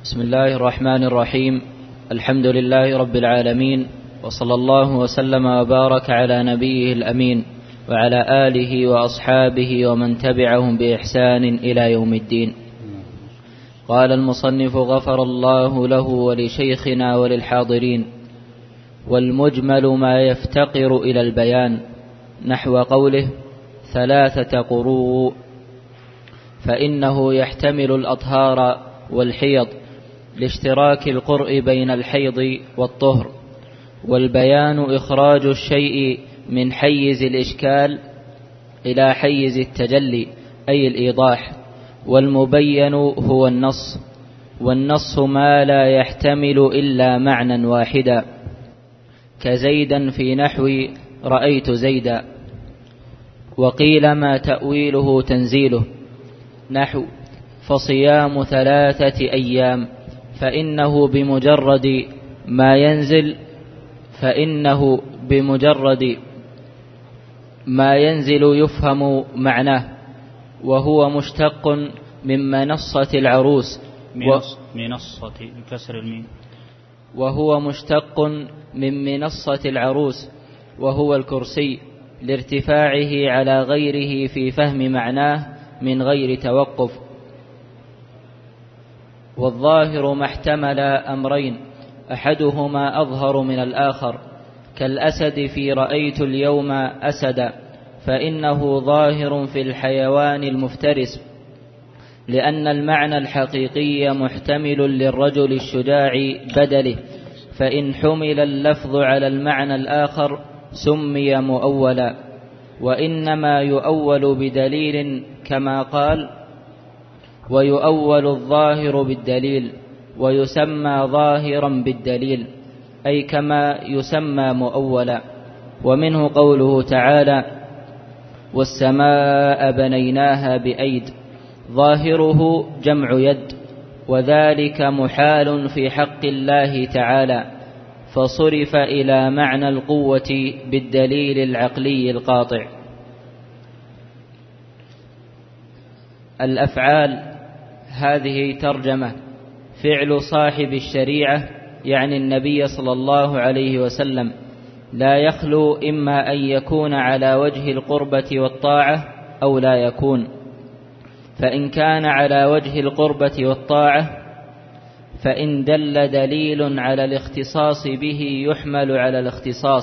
بسم الله الرحمن الرحيم. الحمد لله رب العالمين، وصلى الله وسلم وبارك على نبيه الأمين وعلى آله وأصحابه ومن تبعهم بإحسان إلى يوم الدين. قال المصنف غفر الله له ولشيخنا وللحاضرين: والمجمل ما يفتقر إلى البيان، نحو قوله 3 قروء، فإنه يحتمل الأطهار والحيض لاشتراك القرء بين الحيض والطهر، والبيان إخراج الشيء من حيز الإشكال إلى حيز التجلي أي الإيضاح، والمبين هو النص، والنص ما لا يحتمل إلا معنى واحدا، كزيدا في نحو رأيت زيدا. وقيل ما تأويله تنزيله، نحو فصيام 3 أيام، فإنه بمجرد ما ينزل يفهم معناه، وهو مشتق من منصة العروس، وهو مشتق من منصة العروس وهو الكرسي، لارتفاعه على غيره في فهم معناه من غير توقف. والظاهر ما احتمل أمرين، أحدهما أظهر من الآخر، كالأسد في رأيت اليوم أسدا، فإنه ظاهر في الحيوان المفترس، لأن المعنى الحقيقي محتمل للرجل الشجاع بدله، فإن حمل اللفظ على المعنى الآخر سمي مؤولا، وإنما يؤول بدليل كما قال: ويؤول الظاهر بالدليل، ويسمى ظاهرا بالدليل، أي كما يسمى مؤولا. ومنه قوله تعالى: والسماء بنيناها بأيد، ظاهره جمع يد، وذلك محال في حق الله تعالى، فصرف إلى معنى القوة بالدليل العقلي القاطع. الأفعال هذه ترجمة: فعل صاحب الشريعة يعني النبي صلى الله عليه وسلم لا يخلو إما أن يكون على وجه القربة والطاعة أو لا يكون، فإن كان على وجه القربة والطاعة فإن دل دليل على الاختصاص به يحمل على الاختصاص،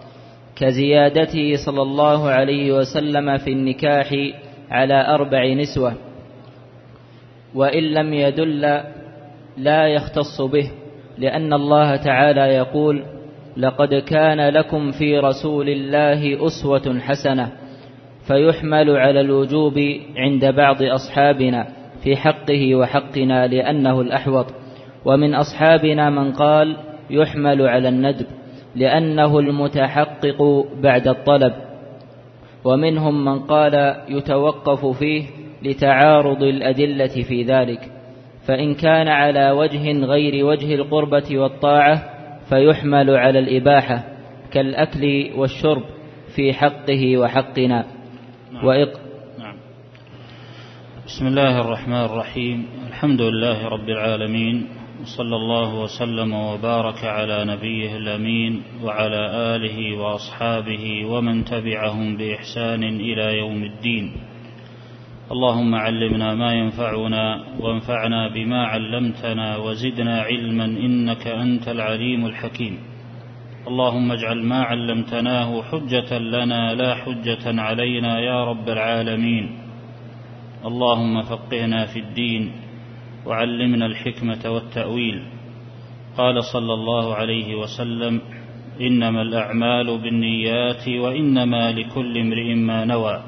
كزيادته صلى الله عليه وسلم في النكاح على 4 نسوة، وإن لم يدل لا يختص به، لأن الله تعالى يقول: لقد كان لكم في رسول الله أسوة حسنة، فيحمل على الوجوب عند بعض أصحابنا في حقه وحقنا لأنه الأحوط، ومن أصحابنا من قال يحمل على الندب لأنه المتحقق بعد الطلب، ومنهم من قال يتوقف فيه لتعارض الأدلة في ذلك، فإن كان على وجه غير وجه القربة والطاعة فيحمل على الإباحة، كالأكل والشرب في حقه وحقنا. نعم. بسم الله الرحمن الرحيم. الحمد لله رب العالمين، وصلى الله وسلم وبارك على نبيه الأمين وعلى آله وأصحابه ومن تبعهم بإحسان إلى يوم الدين. اللهم علمنا ما ينفعنا، وانفعنا بما علمتنا، وزدنا علما إنك أنت العليم الحكيم. اللهم اجعل ما علمتناه حجة لنا لا حجة علينا يا رب العالمين. اللهم فقهنا في الدين، وعلمنا الحكمة والتأويل. قال صلى الله عليه وسلم: إنما الأعمال بالنيات، وإنما لكل امرئ ما نوى.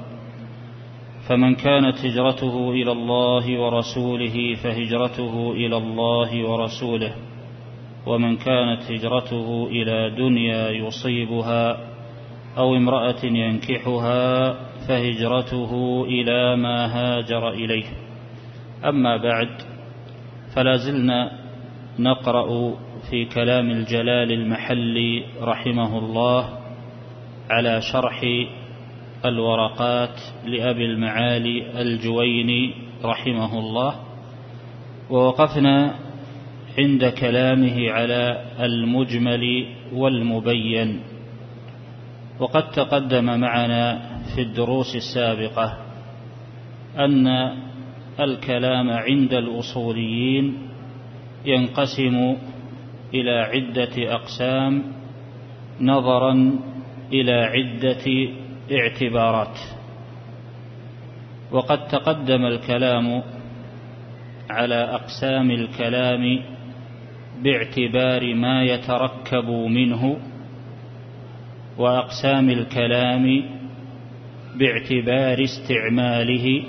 فمن كانت هجرته إلى الله ورسوله فهجرته إلى الله ورسوله، ومن كانت هجرته إلى دنيا يصيبها أو امرأة ينكحها فهجرته إلى ما هاجر إليه. أما بعد، فلا زلنا نقرأ في كلام الجلال المحلي رحمه الله على شرح الورقات لأبي المعالي الجويني رحمه الله، ووقفنا عند كلامه على المجمل والمبين. وقد تقدم معنا في الدروس السابقة أن الكلام عند الأصوليين ينقسم إلى عدة أقسام نظرا إلى عدة اعتبارات. وقد تقدم الكلام على أقسام الكلام باعتبار ما يتركب منه، وأقسام الكلام باعتبار استعماله،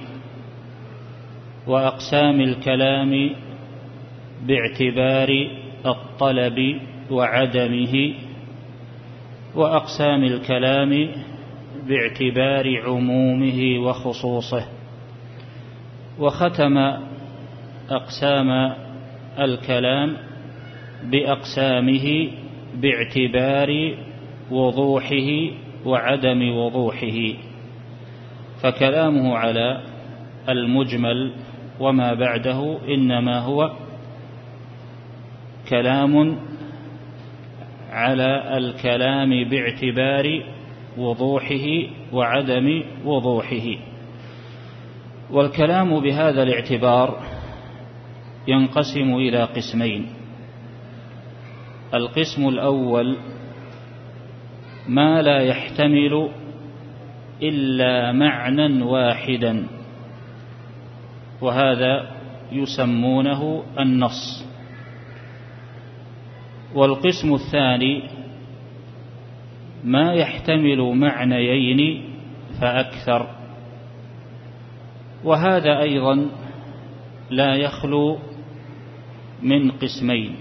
وأقسام الكلام باعتبار الطلب وعدمه، وأقسام الكلام باعتبار عمومه وخصوصه. وختم أقسام الكلام بأقسامه باعتبار وضوحه وعدم وضوحه. فكلامه على المجمل وما بعده إنما هو كلام على الكلام باعتبار وضوحه وعدم وضوحه. والكلام بهذا الاعتبار ينقسم إلى قسمين. القسم الأول ما لا يحتمل إلا معنى واحدا، وهذا يسمونه النص. والقسم الثاني ما يحتمل معنيين فأكثر، وهذا أيضا لا يخلو من قسمين.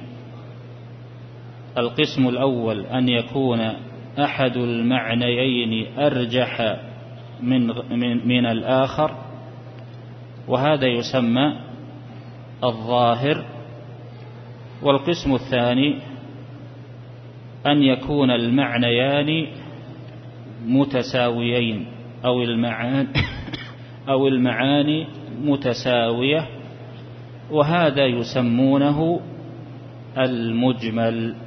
القسم الأول أن يكون أحد المعنيين أرجح من الآخر، وهذا يسمى الظاهر. والقسم الثاني أن يكون المعنيان متساويين أو المعاني متساوية، وهذا يسمونه المجمل.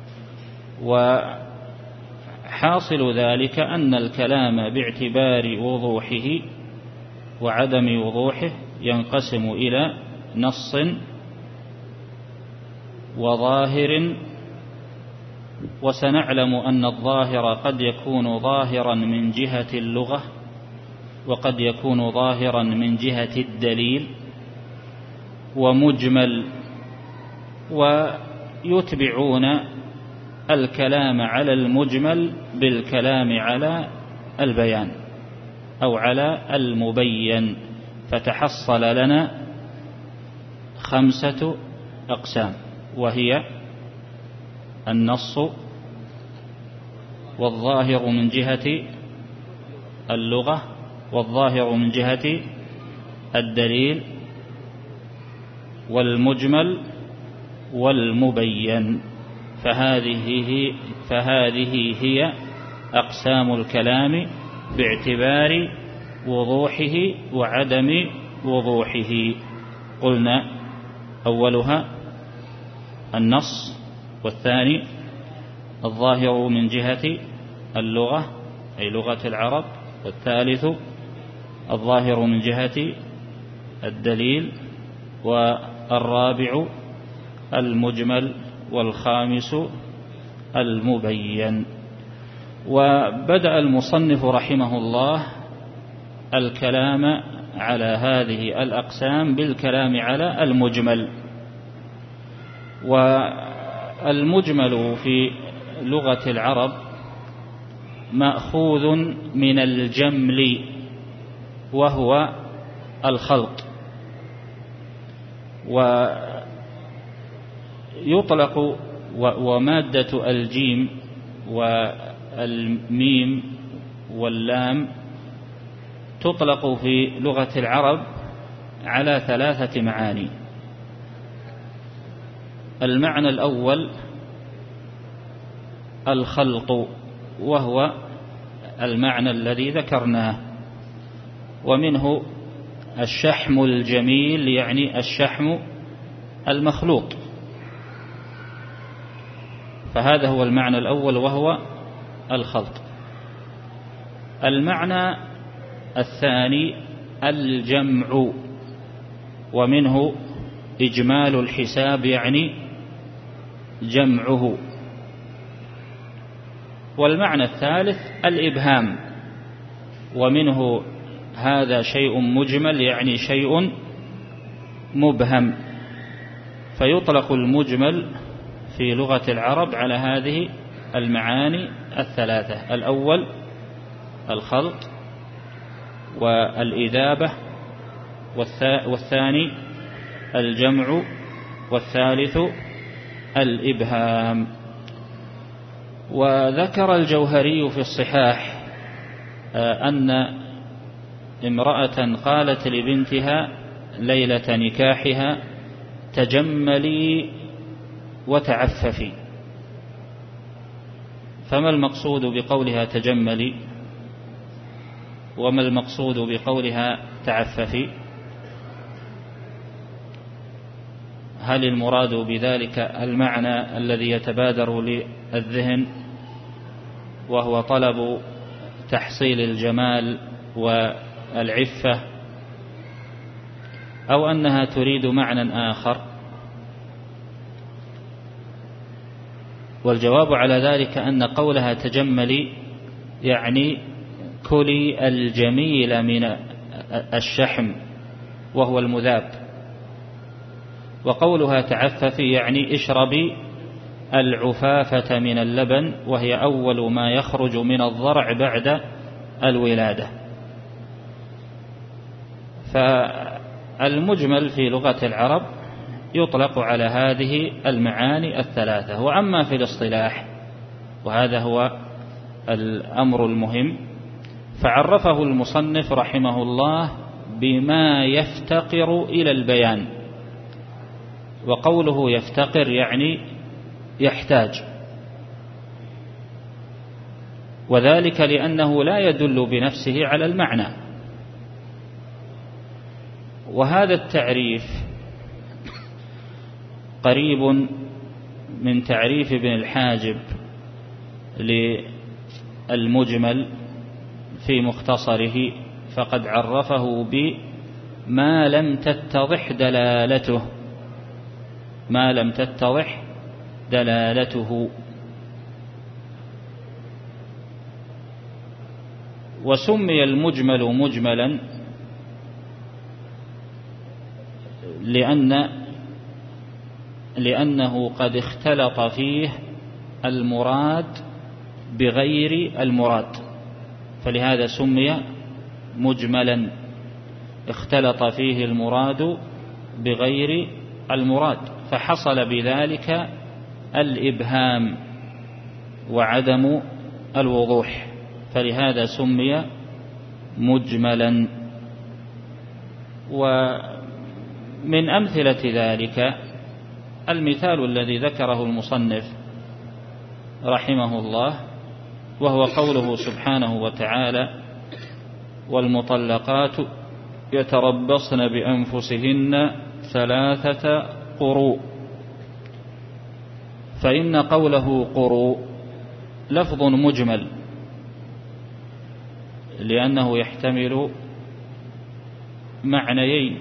وحاصل ذلك أن الكلام باعتبار وضوحه وعدم وضوحه ينقسم إلى نص وظاهر. وسنعلم أن الظاهر قد يكون ظاهرا من جهة اللغة، وقد يكون ظاهرا من جهة الدليل، ومجمل. ويتبعون الكلام على المجمل بالكلام على البيان أو على المبين، فتحصل لنا 5 أقسام، وهي النص، والظاهر من جهة اللغة، والظاهر من جهة الدليل، والمجمل، والمبين. فهذه هي أقسام الكلام باعتبار وضوحه وعدم وضوحه. قلنا أولها النص، والثاني الظاهر من جهة اللغة أي لغة العرب، والثالث الظاهر من جهة الدليل، والرابع المجمل، والخامس المبين. وبدأ المصنف رحمه الله الكلام على هذه الأقسام بالكلام على المجمل. والمجمل في لغة العرب مأخوذ من الجمل، وهو الخلط. ويطلق ومادة الجيم والميم واللام تطلق في لغة العرب على 3 معاني. المعنى الأول الخلط، وهو المعنى الذي ذكرناه، ومنه الشحم الجميل، يعني الشحم المخلوط، فهذا هو المعنى الأول وهو الخلط. المعنى الثاني الجمع، ومنه إجمال الحساب يعني جمعه. والمعنى الثالث الإبهام، ومنه هذا شيء مجمل يعني شيء مبهم. فيطلق المجمل في لغة العرب على هذه المعاني الثلاثة: الأول الخلط والإذابة، والثاني الجمع، والثالث الإبهام. وذكر الجوهري في الصحاح أن امرأة قالت لبنتها ليلة نكاحها: تجملي وتعففي. فما المقصود بقولها تجملي، وما المقصود بقولها تعففي؟ هل المراد بذلك المعنى الذي يتبادر للذهن وهو طلب تحصيل الجمال والعفة، أو أنها تريد معنى آخر؟ والجواب على ذلك أن قولها تجملي يعني كلي الجميل من الشحم وهو المذاب، وقولها تعففي يعني اشربي العفافة من اللبن، وهي أول ما يخرج من الضرع بعد الولادة. فالمجمل في لغة العرب يطلق على هذه المعاني الثلاثة. وأما في الاصطلاح، وهذا هو الأمر المهم، فعرفه المصنف رحمه الله بما يفتقر إلى البيان. وقوله يفتقر يعني يحتاج، وذلك لأنه لا يدل بنفسه على المعنى. وهذا التعريف قريب من تعريف ابن الحاجب للمجمل في مختصره، فقد عرفه بما لم تتضح دلالته، ما لم تتضح دلالته. وسمي المجمل مجملا لأنه قد اختلط فيه المراد بغير المراد، فلهذا سمي مجملا، اختلط فيه المراد بغير المراد، فحصل بذلك الإبهام وعدم الوضوح، فلهذا سمي مجملا. ومن أمثلة ذلك المثال الذي ذكره المصنف رحمه الله، وهو قوله سبحانه وتعالى: والمطلقات يتربصن بأنفسهن 3 قروء. فإن قوله قروء لفظ مجمل، لأنه يحتمل معنيين: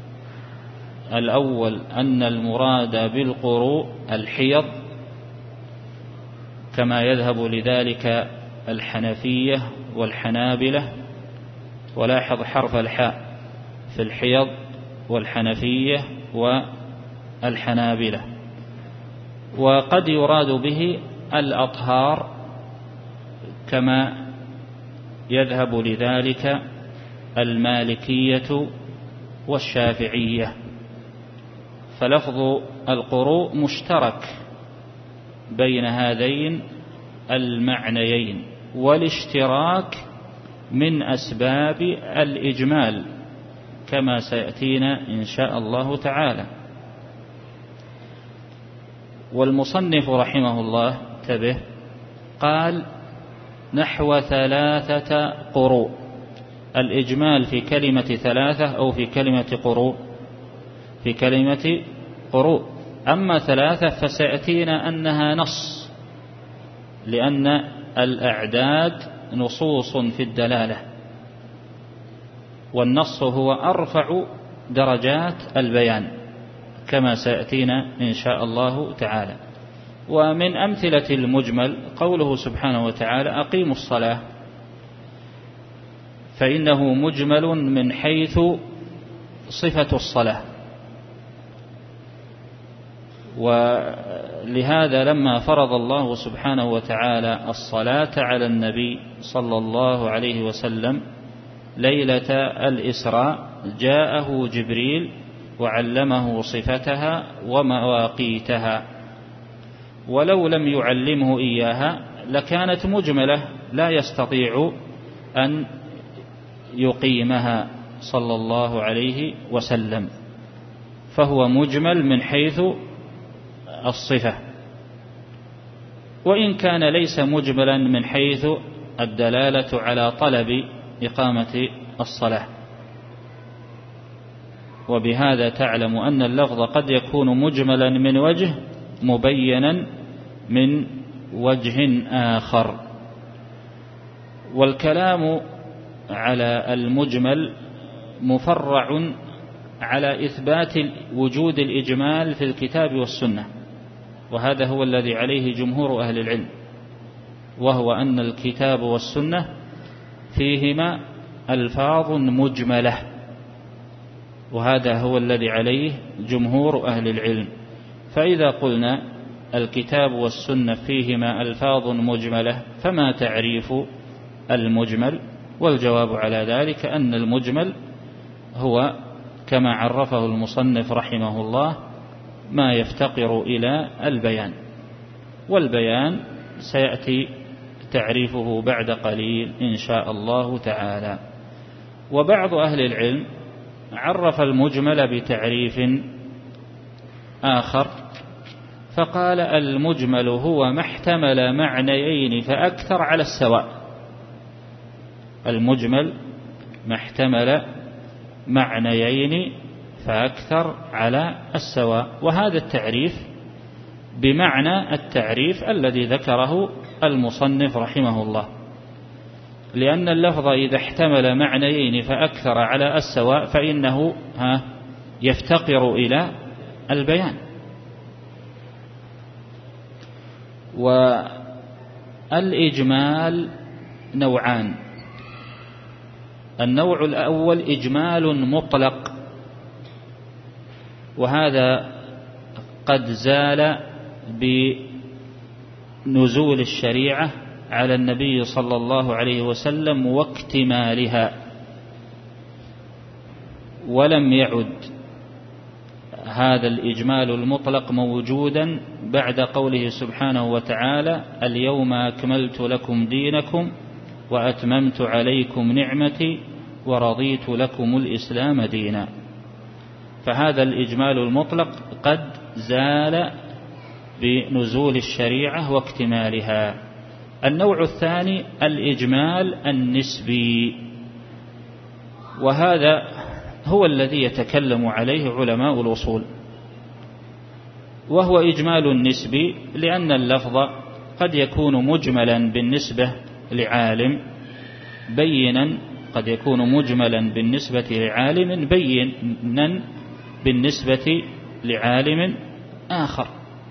الأول أن المراد بالقروء الحيض، كما يذهب لذلك الحنفية والحنابلة، ولاحظ حرف الحاء في الحيض والحنفية والحنابلة. وقد يراد به الأطهار، كما يذهب لذلك المالكية والشافعية. فلفظ القروء مشترك بين هذين المعنيين، والاشتراك من أسباب الإجمال كما سيأتينا إن شاء الله تعالى. والمصنف رحمه الله تبه قال نحو 3 قروء. الإجمال في كلمة 3 أو في كلمة قروء؟ في كلمة قروء. أما 3 فسيأتينا أنها نص لأن الأعداد نصوص في الدلالة، والنص هو أرفع درجات البيان كما سيأتينا إن شاء الله تعالى. ومن أمثلة المجمل قوله سبحانه وتعالى أقيموا الصلاة، فإنه مجمل من حيث صفة الصلاة. ولهذا لما فرض الله سبحانه وتعالى الصلاة على النبي صلى الله عليه وسلم ليلة الإسراء جاءه جبريل وعلمه صفتها ومواقيتها، ولو لم يعلمه إياها لكانت مجملة لا يستطيع أن يقيمها صلى الله عليه وسلم، فهو مجمل من حيث الصفة، وإن كان ليس مجملا من حيث الدلالة على طلب إقامة الصلاة. وبهذا تعلم أن اللفظ قد يكون مجملا من وجه مبينا من وجه آخر. والكلام على المجمل مفرع على إثبات وجود الإجمال في الكتاب والسنة، وهذا هو الذي عليه جمهور أهل العلم، وهو أن الكتاب والسنة فيهما ألفاظ مجملة، وهذا هو الذي عليه جمهور أهل العلم. فإذا قلنا الكتاب والسنة فيهما ألفاظ مجملة فما تعريف المجمل؟ والجواب على ذلك أن المجمل هو كما عرفه المصنف رحمه الله ما يفتقر إلى البيان، والبيان سيأتي تعريفه بعد قليل إن شاء الله تعالى. وبعض أهل العلم عرف المجمل بتعريف آخر فقال المجمل هو ما احتمل معنيين فأكثر على السواء. المجمل ما احتمل معنيين فأكثر على السواء، وهذا التعريف بمعنى التعريف الذي ذكره المصنف رحمه الله، لأن اللفظ إذا احتمل معنيين فأكثر على السواء فإنه يفتقر إلى البيان. والإجمال نوعان: النوع الأول إجمال مطلق، وهذا قد زال بنزول الشريعة على النبي صلى الله عليه وسلم واكتمالها، ولم يعد هذا الإجمال المطلق موجودا بعد قوله سبحانه وتعالى اليوم أكملت لكم دينكم وأتممت عليكم نعمتي ورضيت لكم الإسلام دينا. فهذا الإجمال المطلق قد زال بنزول الشريعة واكتمالها. النوع الثاني الإجمال النسبي، وهذا هو الذي يتكلم عليه علماء الأصول، وهو إجمال نسبي لأن اللفظ قد يكون مجملا بالنسبة لعالم بينا، قد يكون مجملا بالنسبة لعالم بينا بالنسبة لعالم آخر.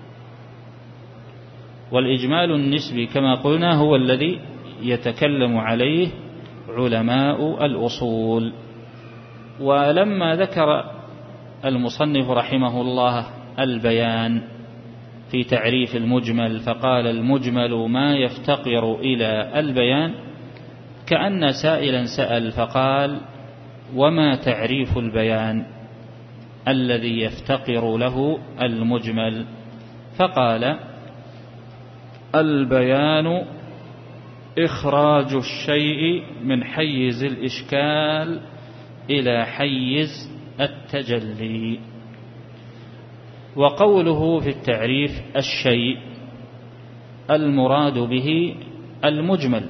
والإجمال النسبي كما قلنا هو الذي يتكلم عليه علماء الأصول. ولما ذكر المصنف رحمه الله البيان في تعريف المجمل فقال المجمل ما يفتقر إلى البيان، كأن سائلا سأل فقال وما تعريف البيان الذي يفتقر له المجمل؟ فقال البيان إخراج الشيء من حيز الإشكال إلى حيز التجلي. وقوله في التعريف الشيء المراد به المجمل،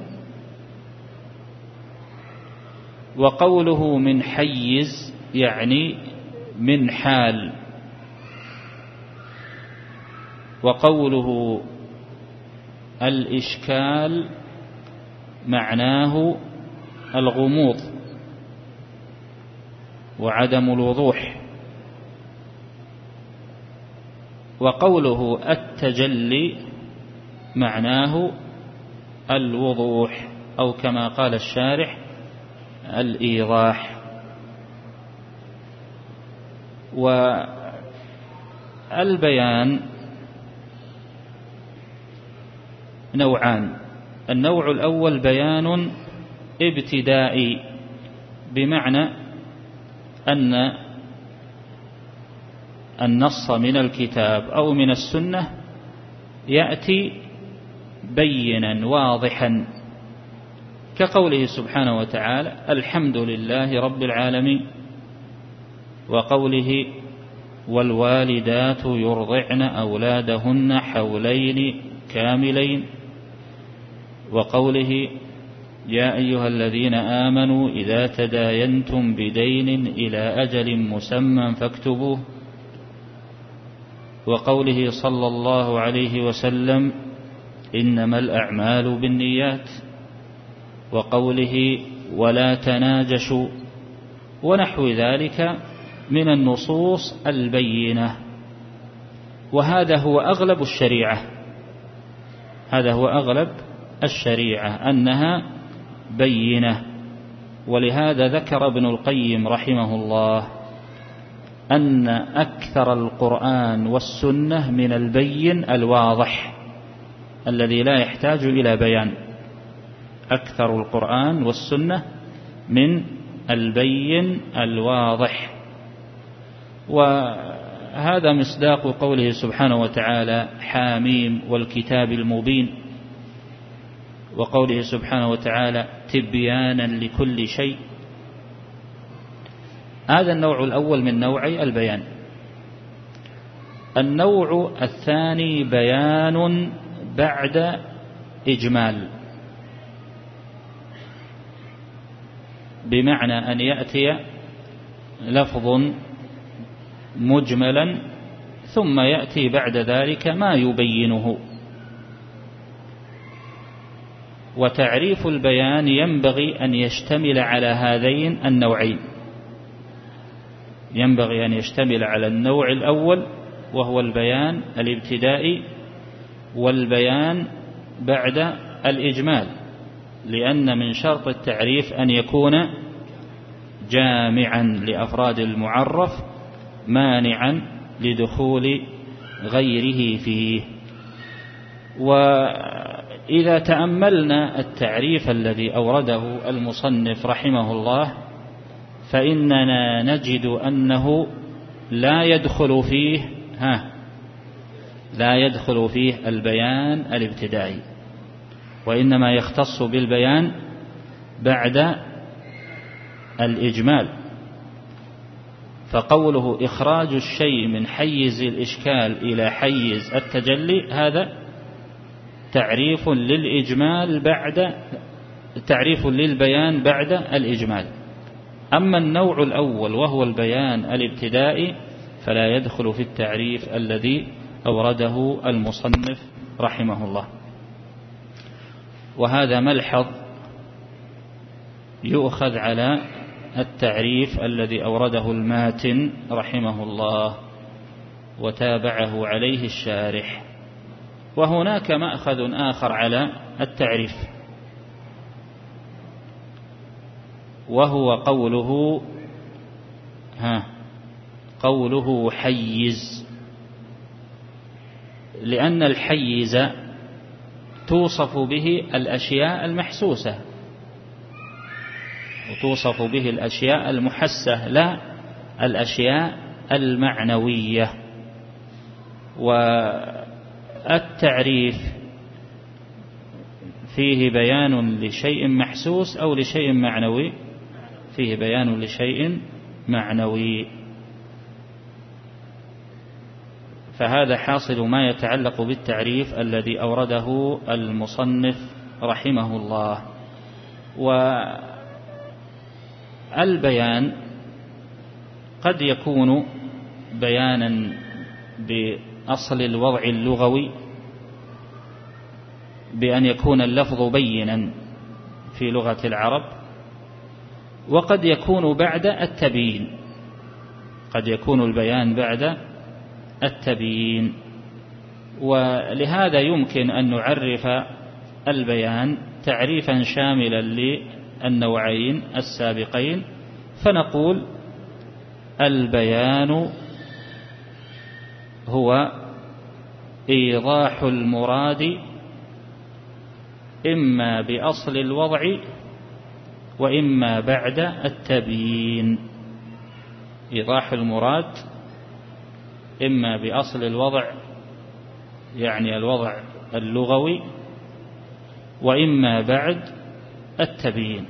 وقوله من حيز يعني من حال، وقوله الإشكال معناه الغموض وعدم الوضوح، وقوله التجلي معناه الوضوح، أو كما قال الشارح الإيضاح. والبيان نوعان: النوع الأول بيان ابتدائي، بمعنى أن النص من الكتاب أو من السنة يأتي بينا واضحا، كقوله سبحانه وتعالى الحمد لله رب العالمين، وقوله والوالدات يرضعن أولادهن حولين كاملين، وقوله يا أيها الذين آمنوا إذا تداينتم بدين إلى أجل مسمى فاكتبوه، وقوله صلى الله عليه وسلم إنما الأعمال بالنيات، وقوله ولا تناجشوا، ونحو ذلك من النصوص البينة. وهذا هو أغلب الشريعة، هذا هو أغلب الشريعة أنها بينة. ولهذا ذكر ابن القيم رحمه الله أن أكثر القرآن والسنة من البين الواضح الذي لا يحتاج إلى بيان. أكثر القرآن والسنة من البين الواضح، وهذا مصداق قوله سبحانه وتعالى حاميم والكتاب المبين، وقوله سبحانه وتعالى تبيانا لكل شيء. هذا النوع الأول من نوعي البيان. النوع الثاني بيان بعد إجمال، بمعنى أن يأتي لفظ مجملا ثم يأتي بعد ذلك ما يبينه. وتعريف البيان ينبغي أن يشتمل على هذين النوعين، ينبغي أن يشتمل على النوع الأول وهو البيان الابتدائي، والبيان بعد الإجمال، لأن من شرط التعريف أن يكون جامعا لأفراد المعرف مانعا لدخول غيره فيه. وإذا تأملنا التعريف الذي أورده المصنف رحمه الله فإننا نجد أنه لا يدخل فيه البيان الابتدائي، وإنما يختص بالبيان بعد الإجمال. فقوله إخراج الشيء من حيز الإشكال إلى حيز التجلي هذا تعريف للبيان بعد الإجمال. أما النوع الأول وهو البيان الابتدائي فلا يدخل في التعريف الذي أورده المصنف رحمه الله. وهذا ملحظ يؤخذ على التعريف الذي أورده الماتن رحمه الله وتابعه عليه الشارح. وهناك مأخذ آخر على التعريف، وهو قوله حيز، لأن الحيز توصف به الأشياء المحسوسة وتوصف به الأشياء المحسة، لا الأشياء المعنوية. والتعريف فيه بيان لشيء محسوس أو لشيء معنوي، فيه بيان لشيء معنوي. فهذا حاصل ما يتعلق بالتعريف الذي أورده المصنف رحمه الله. والبيان قد يكون بيانا بأصل الوضع اللغوي، بأن يكون اللفظ بينا في لغة العرب، وقد يكون بعد التبيين، قد يكون البيان بعد التبيين. ولهذا يمكن أن نعرف البيان تعريفا شاملا للنوعين السابقين، فنقول: البيان هو إيضاح المراد إما بأصل الوضع وإما بعد التبيين. إيضاح المراد إما بأصل الوضع يعني الوضع اللغوي، وإما بعد التبيين.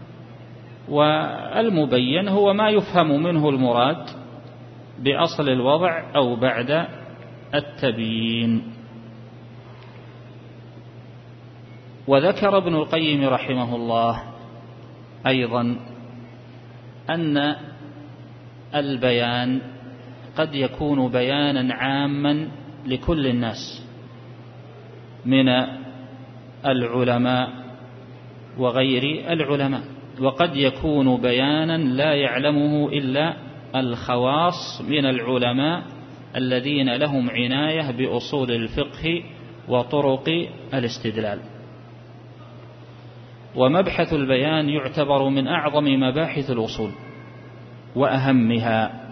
والمبين هو ما يفهم منه المراد بأصل الوضع أو بعد التبيين. وذكر ابن القيم رحمه الله أيضا أن البيان قد يكون بيانا عاما لكل الناس من العلماء وغير العلماء، وقد يكون بيانا لا يعلمه إلا الخواص من العلماء الذين لهم عناية بأصول الفقه وطرق الاستدلال. ومبحث البيان يعتبر من أعظم مباحث الأصول وأهمها،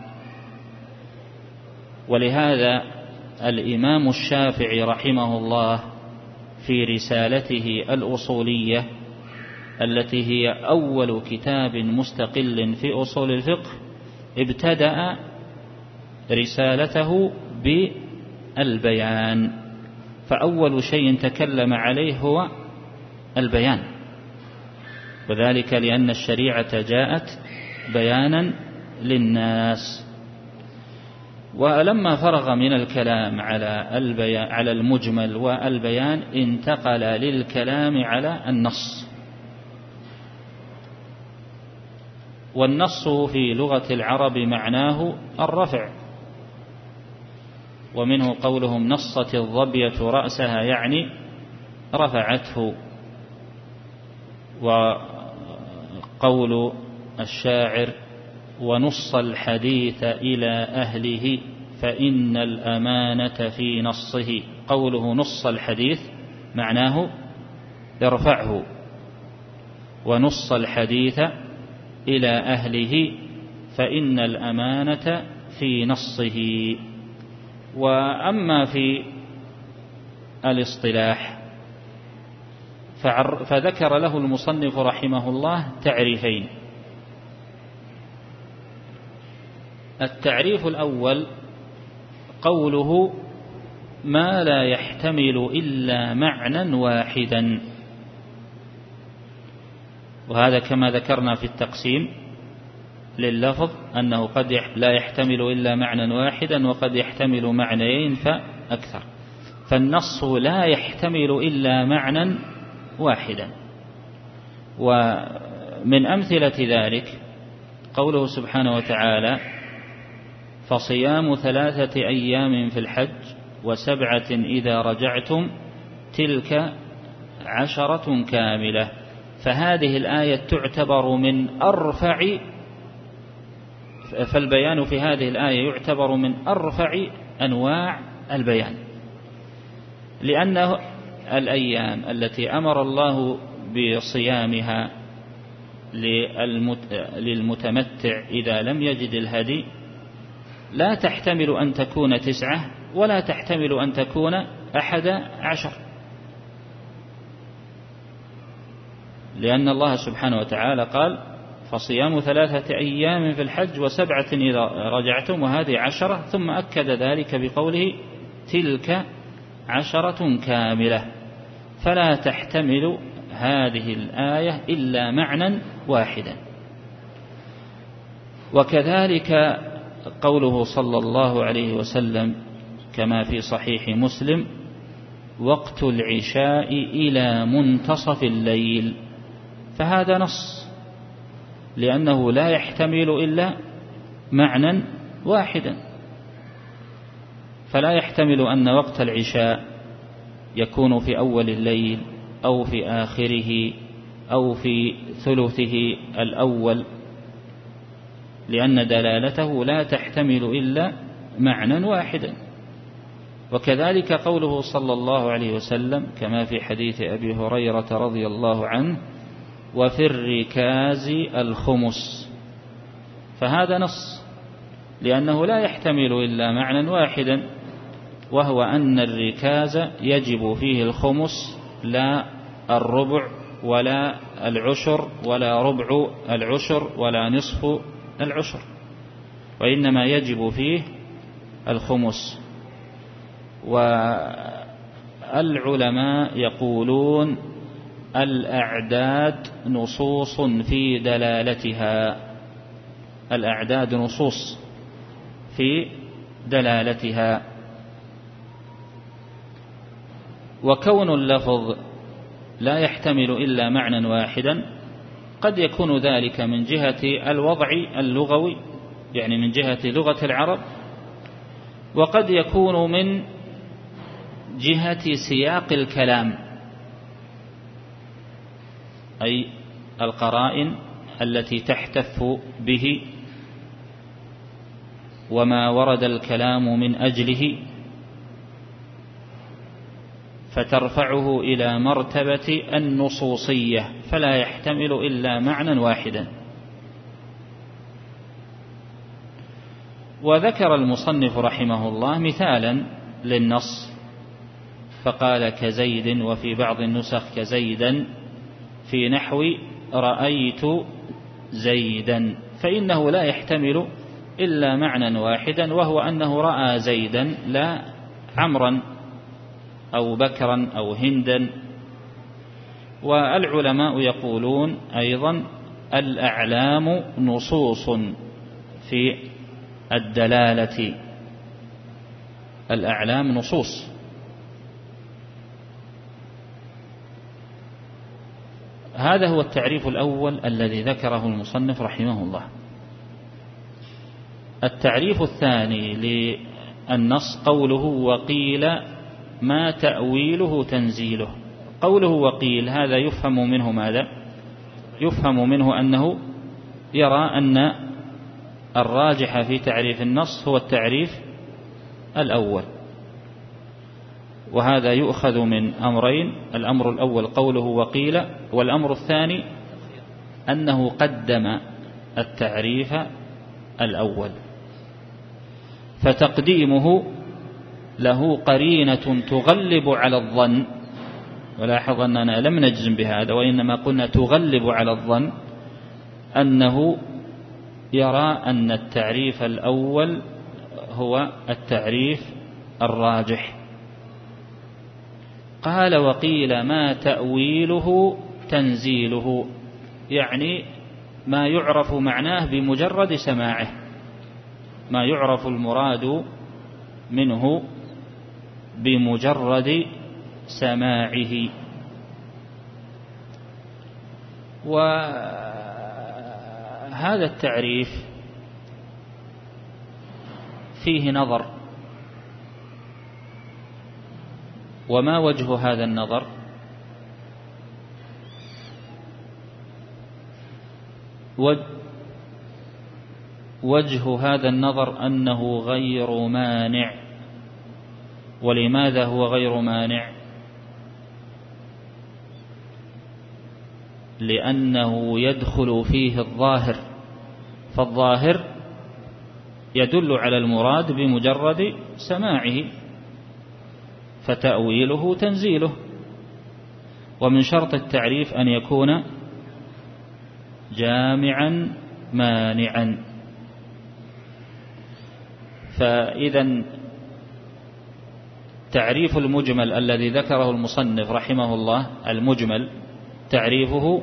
ولهذا الإمام الشافعي رحمه الله في رسالته الأصولية التي هي أول كتاب مستقل في أصول الفقه ابتدأ رسالته بالبيان، فأول شيء تكلم عليه هو البيان، وذلك لأن الشريعة جاءت بيانا للناس. ولما فرغ من الكلام على المجمل والبيان انتقل للكلام على النص. والنص في لغة العرب معناه الرفع، ومنه قولهم نصت الظبية رأسها يعني رفعته. وقول الشاعر ونص الحديث إلى أهله فإن الأمانة في نصه، قوله نص الحديث معناه ارفعه، ونص الحديث إلى أهله فإن الأمانة في نصه. وأما في الاصطلاح فذكر له المصنف رحمه الله تعريفين. التعريف الأول قوله ما لا يحتمل إلا معنى واحدا، وهذا كما ذكرنا في التقسيم لللفظ أنه قد لا يحتمل إلا معنى واحدا وقد يحتمل معنيين فأكثر، فالنص لا يحتمل إلا معنى واحدا. ومن أمثلة ذلك قوله سبحانه وتعالى فصيام 3 أيام في الحج و7 إذا رجعتم تلك 10 كاملة، فهذه الآية تعتبر من أرفع، فالبيان في هذه الآية يعتبر من أرفع أنواع البيان، لأنه الأيام التي أمر الله بصيامها للمتمتع إذا لم يجد الهدي لا تحتمل أن تكون 9 ولا تحتمل أن تكون 11، لأن الله سبحانه وتعالى قال فصيام 3 أيام في الحج و7 إذا رجعتم، وهذه 10، ثم أكد ذلك بقوله تلك 10 كاملة، فلا تحتمل هذه الآية إلا معنى واحدا. وكذلك قوله صلى الله عليه وسلم كما في صحيح مسلم وقت العشاء إلى منتصف الليل، فهذا نص لأنه لا يحتمل إلا معنى واحدا، فلا يحتمل أن وقت العشاء يكون في أول الليل أو في آخره أو في ثلثه الأول، لأن دلالته لا تحتمل إلا معنى واحدا. وكذلك قوله صلى الله عليه وسلم كما في حديث أبي هريرة رضي الله عنه: وفي الركاز الخمس، فهذا نص، لأنه لا يحتمل إلا معنى واحدا، وهو أن الركاز يجب فيه الخمس، لا الربع ولا العشر ولا ربع العشر ولا نصف العشر، وإنما يجب فيه الخمس. والعلماء يقولون الأعداد نصوص في دلالتها، الأعداد نصوص في دلالتها. وكون اللفظ لا يحتمل إلا معنى واحدا قد يكون ذلك من جهة الوضع اللغوي، يعني من جهة لغة العرب، وقد يكون من جهة سياق الكلام، أي القرائن التي تحتف به وما ورد الكلام من أجله، فترفعه إلى مرتبة النصوصية، فلا يحتمل إلا معنى واحدا. وذكر المصنف رحمه الله مثالا للنص فقال: كزيد، وفي بعض النسخ كزيدا، في نحو رأيت زيدا، فإنه لا يحتمل إلا معنى واحدا، وهو أنه رأى زيدا لا عمرا أو بكرا أو هندا. والعلماء يقولون أيضا الأعلام نصوص في الدلالة، الأعلام نصوص. هذا هو التعريف الأول الذي ذكره المصنف رحمه الله. التعريف الثاني للنص قوله: وقيل ما تأويله تنزيله. قوله وقيل هذا يفهم منه ماذا؟ يفهم منه أنه يرى أن الراجح في تعريف النص هو التعريف الأول، وهذا يؤخذ من أمرين: الأمر الأول قوله وقيل، والأمر الثاني أنه قدم التعريف الأول، فتقديمه له قرينة تغلب على الظن. ولاحظ أننا لم نجزم بهذا، وإنما قلنا تغلب على الظن أنه يرى أن التعريف الأول هو التعريف الراجح. قال: وقيل ما تأويله تنزيله، يعني ما يعرف معناه بمجرد سماعه، ما يعرف المراد منه بمجرد سماعه. وهذا التعريف فيه نظر، وما وجه هذا النظر؟ وجه هذا النظر أنه غير مانع. ولماذا هو غير مانع؟ لأنه يدخل فيه الظاهر، فالظاهر يدل على المراد بمجرد سماعه، فتأويله تنزيله. ومن شرط التعريف أن يكون جامعا مانعا. فإذا تعريف المجمل الذي ذكره المصنف رحمه الله، المجمل تعريفه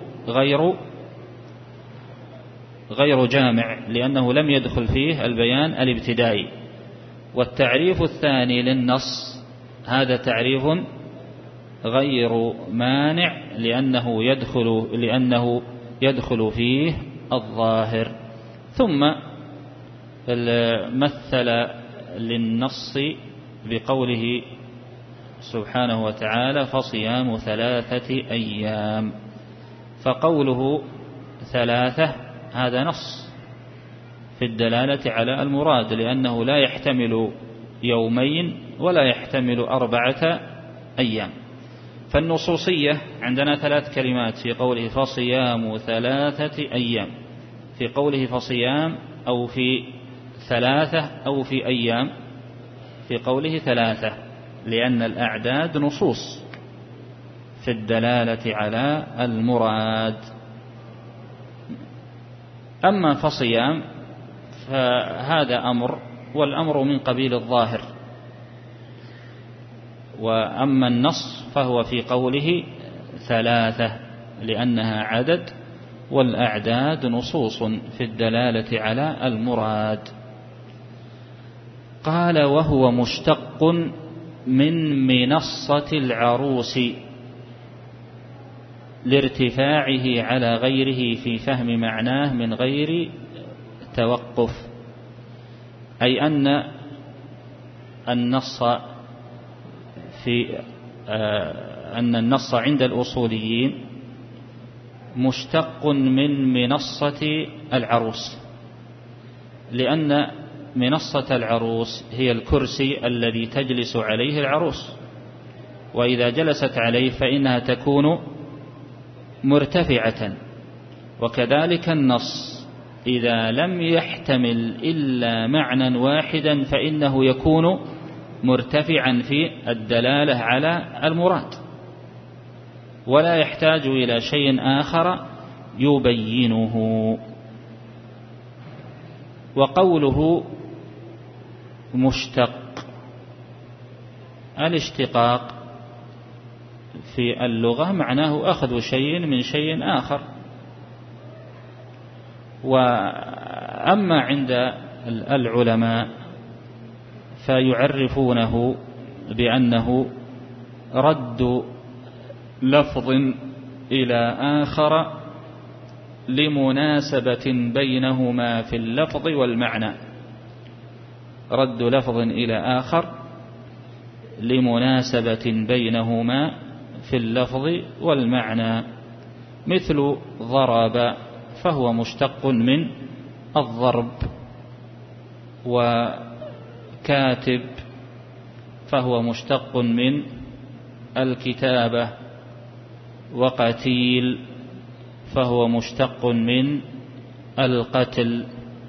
غير جامع، لأنه لم يدخل فيه البيان الابتدائي. والتعريف الثاني للنص هذا تعريف غير مانع، لأنه يدخل فيه الظاهر. ثم مثل للنص بقوله: سبحانه وتعالى فصيام 3 أيام. فقوله 3 هذا نص في الدلالة على المراد، لأنه لا يحتمل يومين ولا يحتمل 4 أيام. فالنصوصية عندنا 3 كلمات في قوله فصيام 3 أيام، في قوله فصيام أو في 3 أو في أيام، في قوله 3 لأن الأعداد نصوص في الدلالة على المراد. أما فصيام فهذا أمر، والأمر من قبيل الظاهر، وأما النص فهو في قوله 3 لأنها عدد، والأعداد نصوص في الدلالة على المراد. قال وهو مشتق من منصة العروس لارتفاعه على غيره في فهم معناه من غير توقف، أي أن النص عند الأصوليين مشتق من منصة العروس، لأن منصة العروس هي الكرسي الذي تجلس عليه العروس، وإذا جلست عليه فإنها تكون مرتفعة. وكذلك النص إذا لم يحتمل إلا معنى واحدا فإنه يكون مرتفعا في الدلالة على المراد، ولا يحتاج إلى شيء آخر يبينه. وقوله مشتق، الاشتقاق في اللغة معناه أخذ شيء من شيء آخر. وأما عند العلماء فيعرفونه بأنه رد لفظ إلى آخر لمناسبة بينهما في اللفظ والمعنى، رد لفظ إلى آخر لمناسبة بينهما في اللفظ والمعنى، مثل ضرب فهو مشتق من الضرب، وكاتب فهو مشتق من الكتابة، وقتيل فهو مشتق من القتل.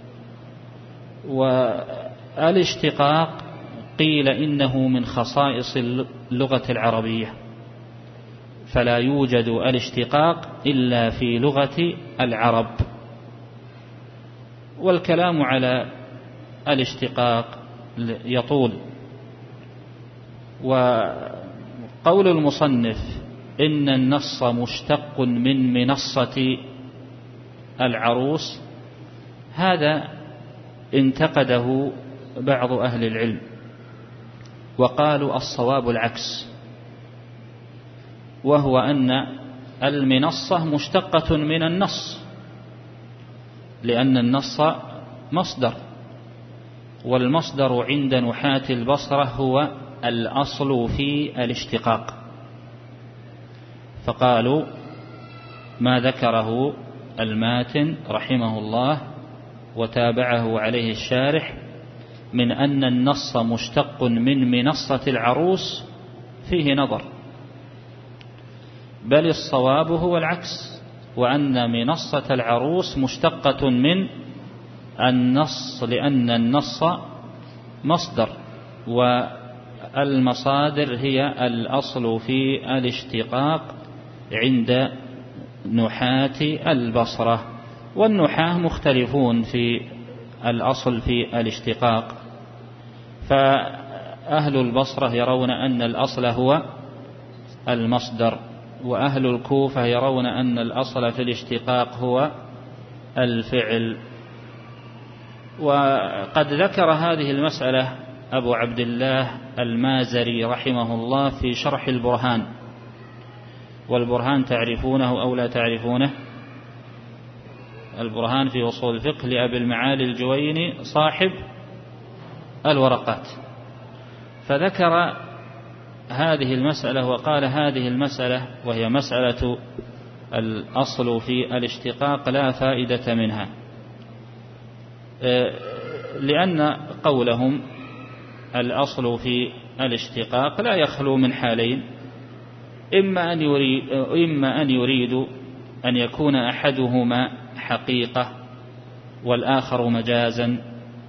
والاشتقاق قيل إنه من خصائص اللغة العربية، فلا يوجد الاشتقاق إلا في لغة العرب. والكلام على الاشتقاق يطول. وقول المصنف إن النص مشتق من منصة العروس، هذا انتقده بعض أهل العلم وقالوا الصواب العكس، وهو أن المنصة مشتقة من النص، لأن النص مصدر، والمصدر عند نحاة البصرة هو الأصل في الاشتقاق. فقالوا ما ذكره الماتن رحمه الله وتابعه عليه الشارح من أن النص مشتق من منصة العروس فيه نظر، بل الصواب هو العكس، وأن منصة العروس مشتقة من النص، لأن النص مصدر، والمصادر هي الأصل في الاشتقاق عند نحاة البصرة. والنحاة مختلفون في الأصل في الاشتقاق، فأهل البصرة يرون أن الأصل هو المصدر، وأهل الكوفة يرون أن الأصل في الاشتقاق هو الفعل. وقد ذكر هذه المسألة أبو عبد الله المازري رحمه الله في شرح البرهان. والبرهان تعرفونه أو لا تعرفونه؟ البرهان في أصول الفقه لأبي المعالي الجويني صاحب الورقات. فذكر هذه المسألة وقال هذه المسألة وهي مسألة الأصل في الاشتقاق لا فائدة منها، لأن قولهم الأصل في الاشتقاق لا يخلو من حالين، إما أن يريد أن يكون أحدهما حقيقة والآخر مجازا،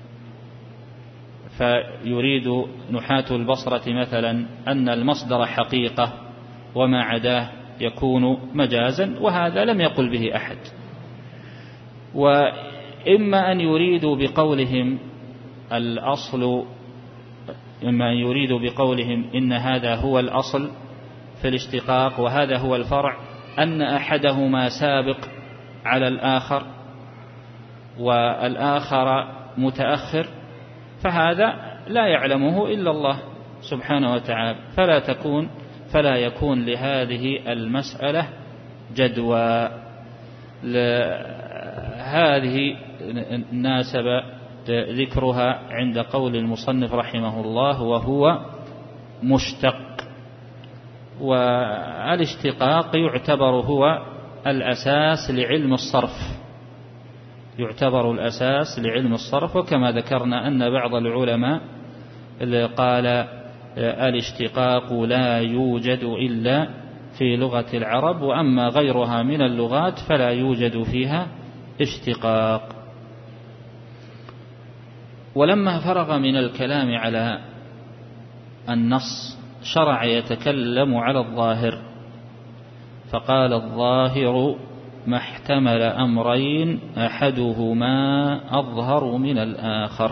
فيريد نحاة البصرة مثلا أن المصدر حقيقة وما عداه يكون مجازا، وهذا لم يقل به أحد. وإما أن يريدوا بقولهم الأصل، إما أن يريدوا بقولهم إن هذا هو الأصل في الاشتقاق وهذا هو الفرع، أن أحدهما سابق على الآخر والآخر متأخر، فهذا لا يعلمه إلا الله سبحانه وتعالى، فلا يكون لهذه المسألة جدوى. هذه ناسب ذكرها عند قول المصنف رحمه الله وهو مشتق. والاشتقاق يعتبر هو الأساس لعلم الصرف، يعتبر الأساس لعلم الصرف. وكما ذكرنا أن بعض العلماء قال الاشتقاق لا يوجد إلا في لغة العرب، وأما غيرها من اللغات فلا يوجد فيها اشتقاق. ولما فرغ من الكلام على النص شرع يتكلم على الظاهر، فقال الظاهر ما احتمل أمرين أحدهما أظهر من الآخر.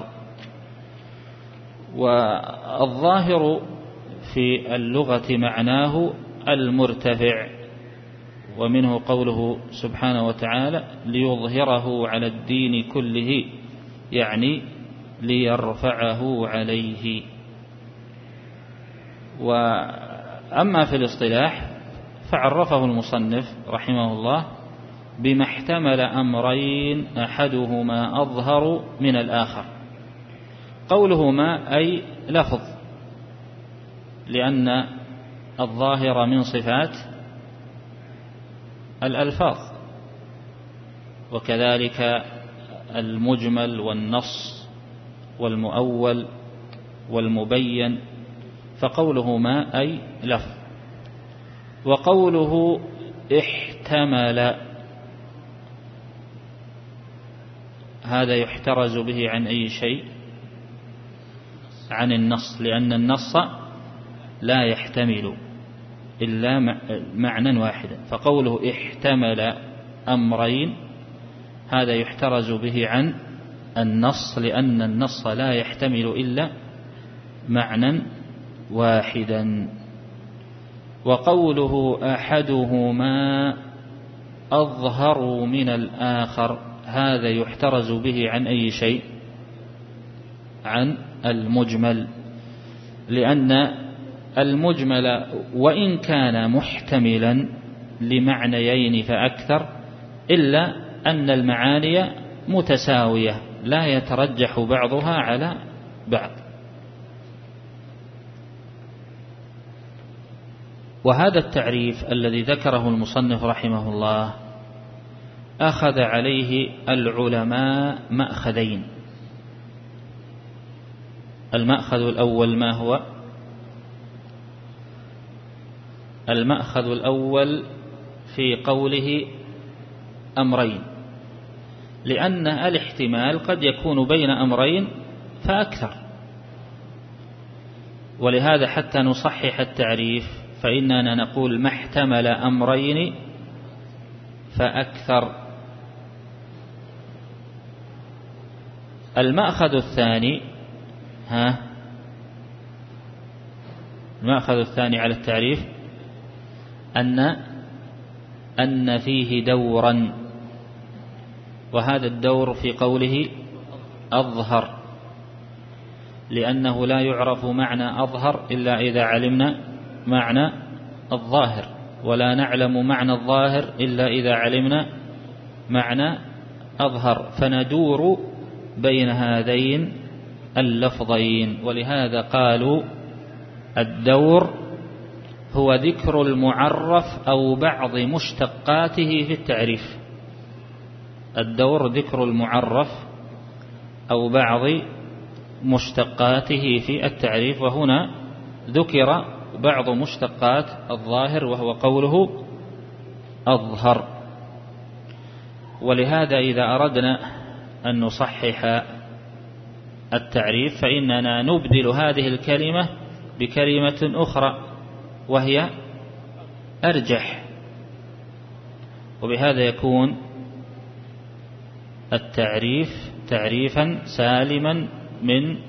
والظاهر في اللغة معناه المرتفع، ومنه قوله سبحانه وتعالى ليظهره على الدين كله، يعني ليرفعه عليه. وأما في الاصطلاح فعرفه المصنف رحمه الله بما احتمل أمرين أحدهما أظهر من الآخر. قوله ما أي لفظ، لأن الظاهر من صفات الألفاظ، وكذلك المجمل والنص والمؤول والمبين، فقوله ما أي لفظ. وقوله احتمل هذا يحترز به عن أي شيء؟ عن النص، لأن النص لا يحتمل إلا معنى واحدا. فقوله احتمل أمرين هذا يحترز به عن النص، لأن النص لا يحتمل إلا معنى واحدا. وقوله أحدهما أظهر من الآخر هذا يحترز به عن أي شيء؟ عن المجمل، لأن المجمل وإن كان محتملا لمعنيين فأكثر إلا أن المعاني متساوية لا يترجح بعضها على بعض. وهذا التعريف الذي ذكره المصنف رحمه الله أخذ عليه العلماء مأخذين. المأخذ الأول ما هو؟ المأخذ الأول في قوله أمرين، لأن الاحتمال قد يكون بين أمرين فأكثر، ولهذا حتى نصحح التعريف فإننا نقول ما احتمل أمرين فأكثر. المأخذ الثاني المأخذ الثاني على التعريف أن فيه دورا، وهذا الدور في قوله أظهر، لأنه لا يعرف معنى أظهر إلا إذا علمنا معنى الظاهر، ولا نعلم معنى الظاهر إلا إذا علمنا معنى أظهر، فندور بين هذين اللفظين. ولهذا قالوا الدور هو ذكر المعرف أو بعض مشتقاته في التعريف. الدور ذكر المعرف أو بعض مشتقاته في التعريف، وهنا ذكر بعض مشتقات الظاهر وهو قوله أظهر. ولهذا إذا أردنا أن نصحح التعريف فإننا نبدل هذه الكلمة بكلمة أخرى وهي أرجح، وبهذا يكون التعريف تعريفا سالما من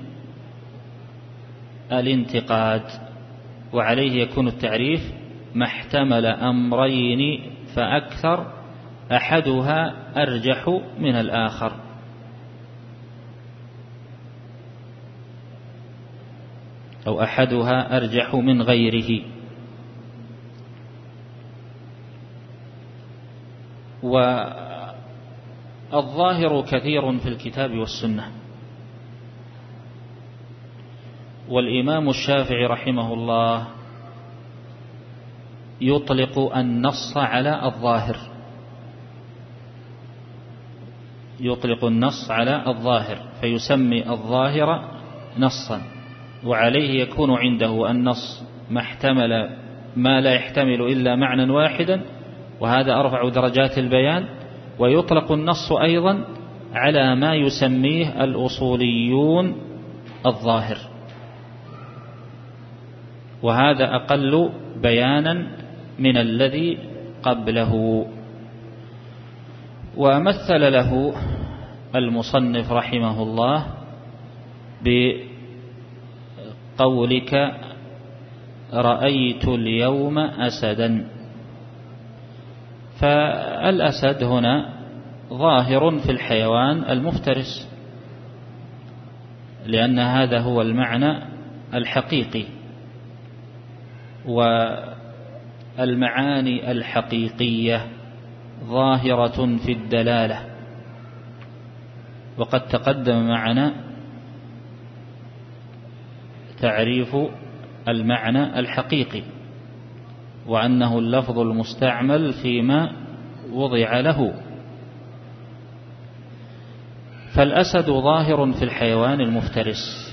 الانتقاد، وعليه يكون التعريف ما احتمل أمرين فأكثر أحدها أرجح من الآخر. أو أحدها أرجح من غيره. والظاهر كثير في الكتاب والسنة، والإمام الشافعي رحمه الله يطلق النص على الظاهر، يطلق النص على الظاهر فيسمي الظاهر نصا، وعليه يكون عنده النص ما لا يحتمل إلا معنى واحدا، وهذا أرفع درجات البيان. ويطلق النص أيضا على ما يسميه الأصوليون الظاهر، وهذا أقل بيانا من الذي قبله. ومثل له المصنف رحمه الله بقولك رأيت اليوم أسدا، فالأسد هنا ظاهر في الحيوان المفترس، لأن هذا هو المعنى الحقيقي، والمعاني الحقيقية ظاهرة في الدلالة. وقد تقدم معنا تعريف المعنى الحقيقي، وأنه اللفظ المستعمل فيما وضع له. فالأسد ظاهر في الحيوان المفترس،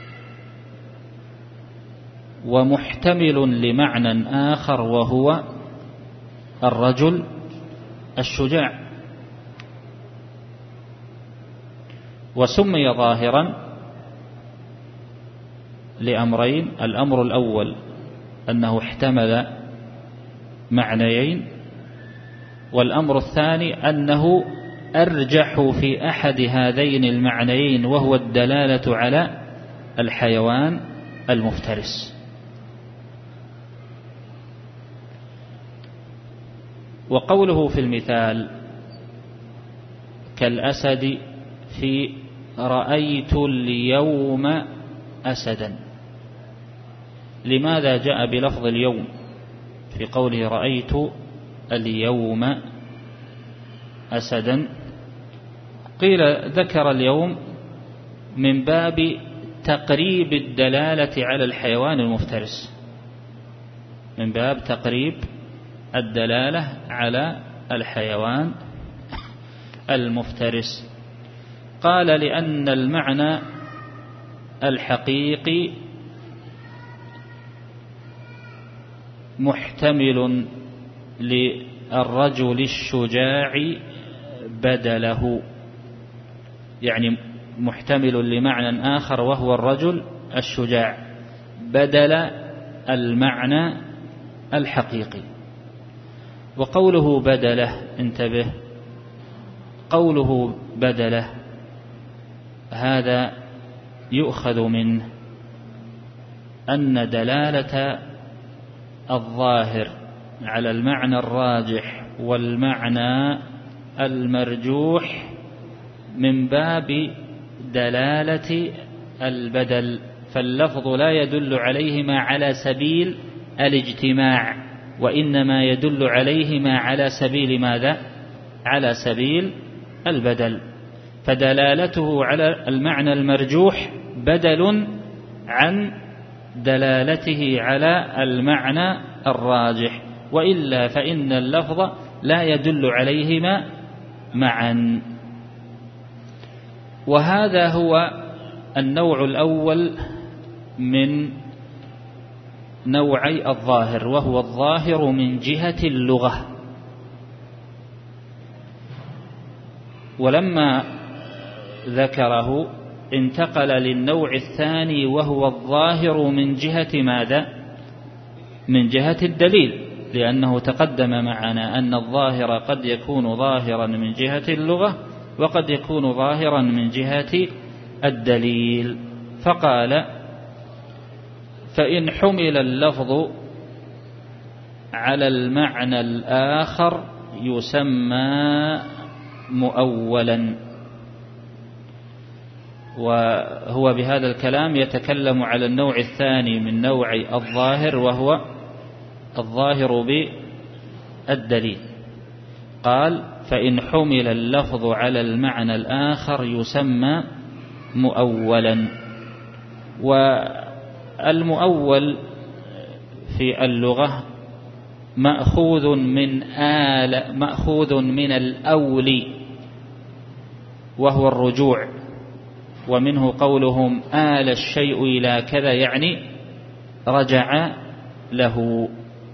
ومحتمل لمعنى آخر وهو الرجل الشجاع، وسمي ظاهرا لأمرين: الأمر الأول أنه احتمل معنيين، والأمر الثاني أنه أرجح في أحد هذين المعنيين وهو الدلالة على الحيوان المفترس. وقوله في المثال كالأسد في رأيت اليوم أسدا، لماذا جاء بلفظ اليوم في قوله رأيت اليوم أسدا؟ قيل ذكر اليوم من باب تقريب الدلالة على الحيوان المفترس، من باب تقريب الدلالة على الحيوان المفترس. قال لأن المعنى الحقيقي محتمل للرجل الشجاع بدله، يعني محتمل لمعنى آخر وهو الرجل الشجاع بدل المعنى الحقيقي. وقوله بدله، انتبه، قوله بدله هذا يؤخذ منه أن دلالة الظاهر على المعنى الراجح والمعنى المرجوح من باب دلالة البدل، فاللفظ لا يدل عليهما على سبيل الاجتماع، وإنما يدل عليهما على سبيل ماذا؟ على سبيل البدل. فدلالته على المعنى المرجوح بدل عن دلالته على المعنى الراجح، وإلا فإن اللفظ لا يدل عليهما معا. وهذا هو النوع الأول من نوعي الظاهر، وهو الظاهر من جهة اللغة. ولما ذكره انتقل للنوع الثاني، وهو الظاهر من جهة ماذا؟ من جهة الدليل، لأنه تقدم معنا أن الظاهر قد يكون ظاهرا من جهة اللغة وقد يكون ظاهرا من جهة الدليل. فقال: فإن حمل اللفظ على المعنى الآخر يسمى مؤولا. وهو بهذا الكلام يتكلم على النوع الثاني من نوع الظاهر، وهو الظاهر بالدليل. قال: فإن حمل اللفظ على المعنى الآخر يسمى مؤولا. والمؤول في اللغة مأخوذ من الأول، وهو الرجوع، ومنه قولهم آل الشيء إلى كذا، يعني رجع له.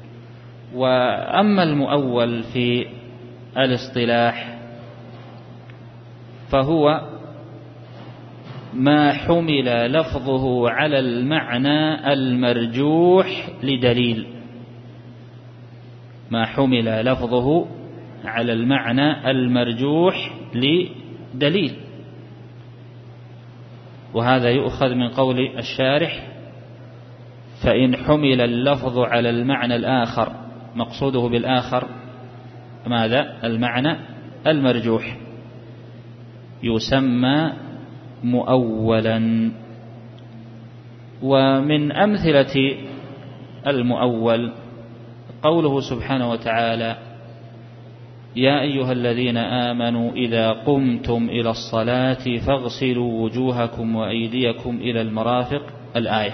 وأما المؤول في الاصطلاح فهو ما حمل لفظه على المعنى المرجوح لدليل، ما حمل لفظه على المعنى المرجوح لدليل. وهذا يؤخذ من قول الشارح: فإن حمل اللفظ على المعنى الآخر، مقصوده بالآخر ماذا؟ المعنى المرجوح، يسمى مؤولا. ومن أمثلة المؤول قوله سبحانه وتعالى: يا أيها الذين آمنوا إذا قمتم إلى الصلاة فاغسلوا وجوهكم وأيديكم إلى المرافق، الآية.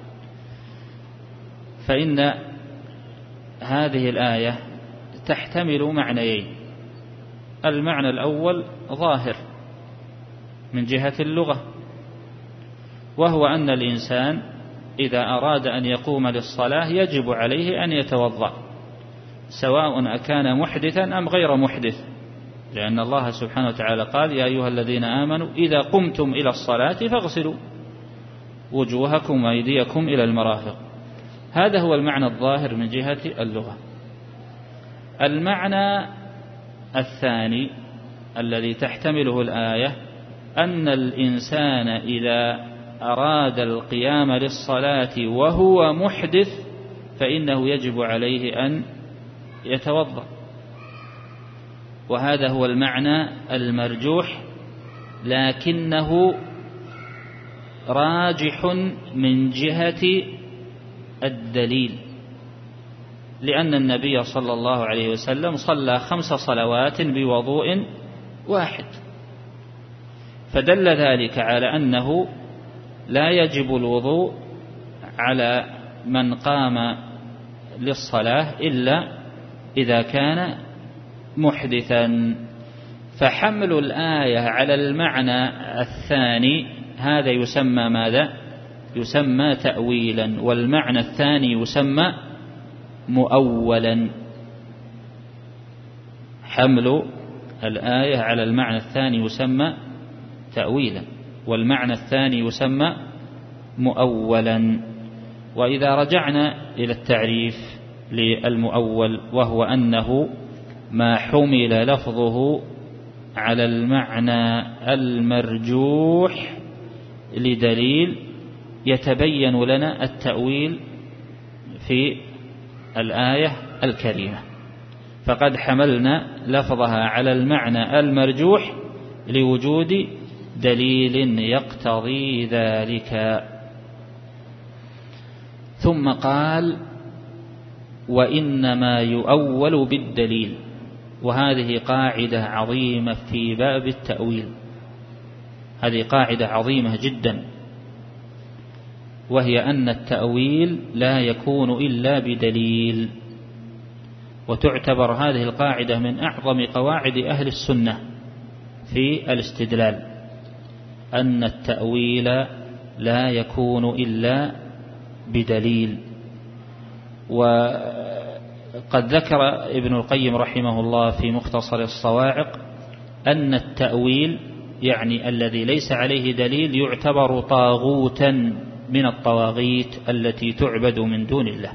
فإن هذه الآية تحتمل معنيين: المعنى الأول ظاهر من جهة اللغة، وهو أن الإنسان إذا أراد أن يقوم للصلاة يجب عليه أن يتوضأ، سواء أكان محدثا أم غير محدث، لأن الله سبحانه وتعالى قال: يا أيها الذين آمنوا إذا قمتم إلى الصلاة فاغسلوا وجوهكم وأيديكم إلى المرافق. هذا هو المعنى الظاهر من جهة اللغة. المعنى الثاني الذي تحتمله الآية أن الإنسان إذا أراد القيام للصلاة وهو محدث فإنه يجب عليه أن يتوضأ، وهذا هو المعنى المرجوح، لكنه راجح من جهة الدليل، لأن النبي صلى الله عليه وسلم صلى 5 صلوات بوضوء واحد، فدل ذلك على أنه لا يجب الوضوء على من قام للصلاة إلا إذا كان محدثا. فحمل الآية على المعنى الثاني هذا يسمى ماذا؟ يسمى تأويلا، والمعنى الثاني يسمى مؤولا. حمل الآية على المعنى الثاني يسمى تأويلا، والمعنى الثاني يسمى مؤولا. وإذا رجعنا إلى التعريف للمؤول، وهو أنه ما حمل لفظه على المعنى المرجوح لدليل، يتبين لنا التأويل في الآية الكريمة. فقد حملنا لفظها على المعنى المرجوح لوجود دليل يقتضي ذلك. ثم قال: وإنما يؤول بالدليل. وهذه قاعدة عظيمة في باب التأويل، هذه قاعدة عظيمة جدا. وهي أن التأويل لا يكون إلا بدليل. وتعتبر هذه القاعدة من أعظم قواعد أهل السنة في الاستدلال، أن التأويل لا يكون إلا بدليل. وقد ذكر ابن القيم رحمه الله في مختصر الصواعق أن التأويل يعني الذي ليس عليه دليل يعتبر طاغوتا من الطواغيت التي تعبد من دون الله.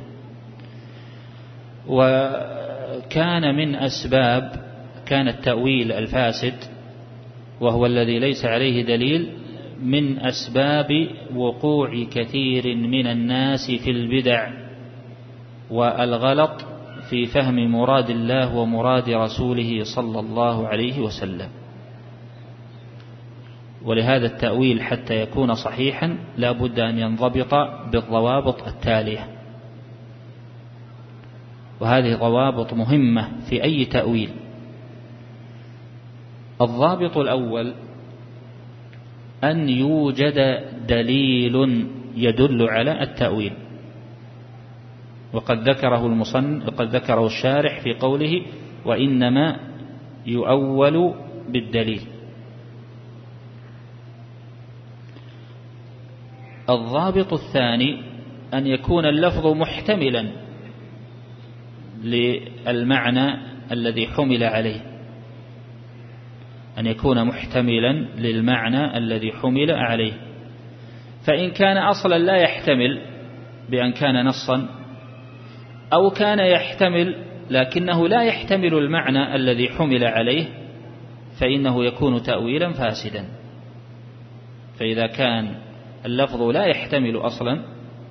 وكان من أسباب كان التأويل الفاسد وهو الذي ليس عليه دليل من أسباب وقوع كثير من الناس في البدع والغلط في فهم مراد الله ومراد رسوله صلى الله عليه وسلم. ولهذا التأويل حتى يكون صحيحا لا بد أن ينضبط بالضوابط التالية، وهذه ضوابط مهمة في أي تأويل. الضابط الأول أن يوجد دليل يدل على التأويل، وقد ذكره الشارح في قوله وإنما يؤول بالدليل. الضابط الثاني أن يكون اللفظ محتملا للمعنى الذي حمل عليه، أن يكون محتملا للمعنى الذي حمل عليه. فإن كان أصلا لا يحتمل بأن كان نصا، أو كان يحتمل لكنه لا يحتمل المعنى الذي حمل عليه، فإنه يكون تأويلا فاسدا. فإذا كان اللفظ لا يحتمل أصلا